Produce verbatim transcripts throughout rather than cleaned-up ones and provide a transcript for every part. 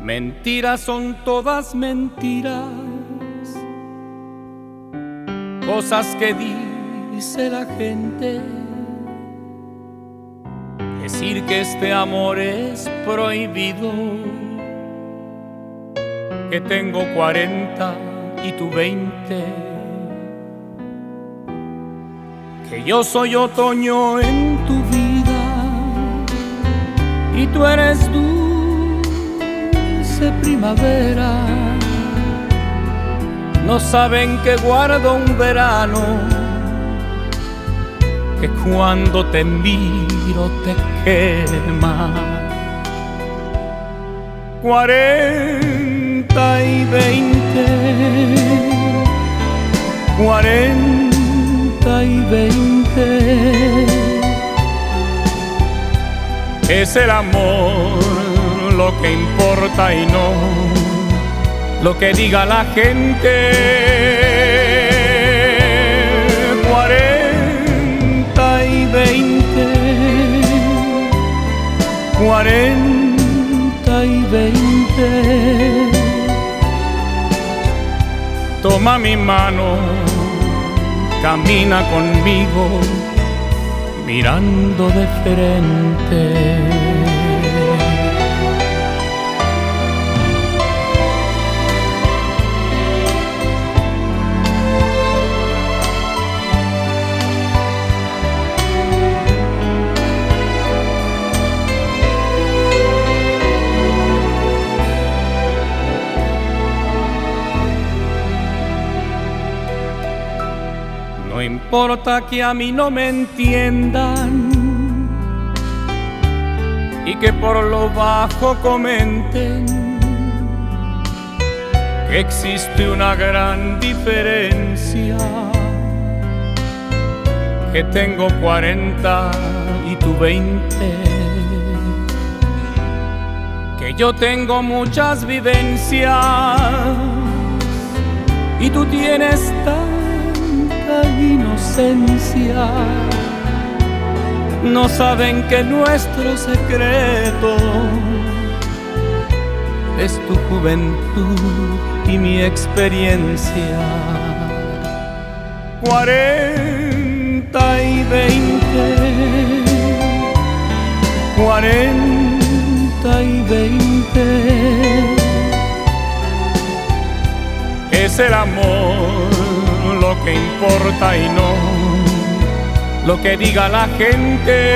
Mentiras son todas mentiras, cosas que dice la gente. Decir que este amor es prohibido, que tengo cuarenta y tú veinte, que yo soy otoño en tu vida y tú eres dulce primavera. No saben que guardo un verano, que cuando te miro te quema. Cuarenta y veinte, cuarenta y veinte. Es el amor lo que importa y no lo que diga la gente. Cuarenta y veinte, cuarenta y veinte. Toma mi mano, camina conmigo, mirando de frente. No importa que a mí no me entiendan y que por lo bajo comenten que existe una gran diferencia, que tengo cuarenta y tú veinte, que yo tengo muchas vivencias y tú tienes tanta inocencia. No saben que nuestro secreto es tu juventud y mi experiencia. Cuarenta y veinte, cuarenta y veinte. Es el amor lo que importa y no lo que diga la gente.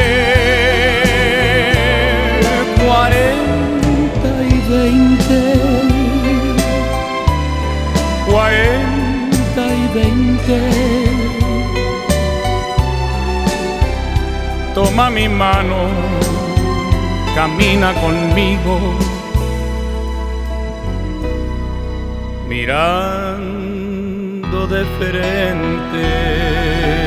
Cuarenta y veinte, cuarenta y veinte. Toma mi mano, camina conmigo, mirando de frente.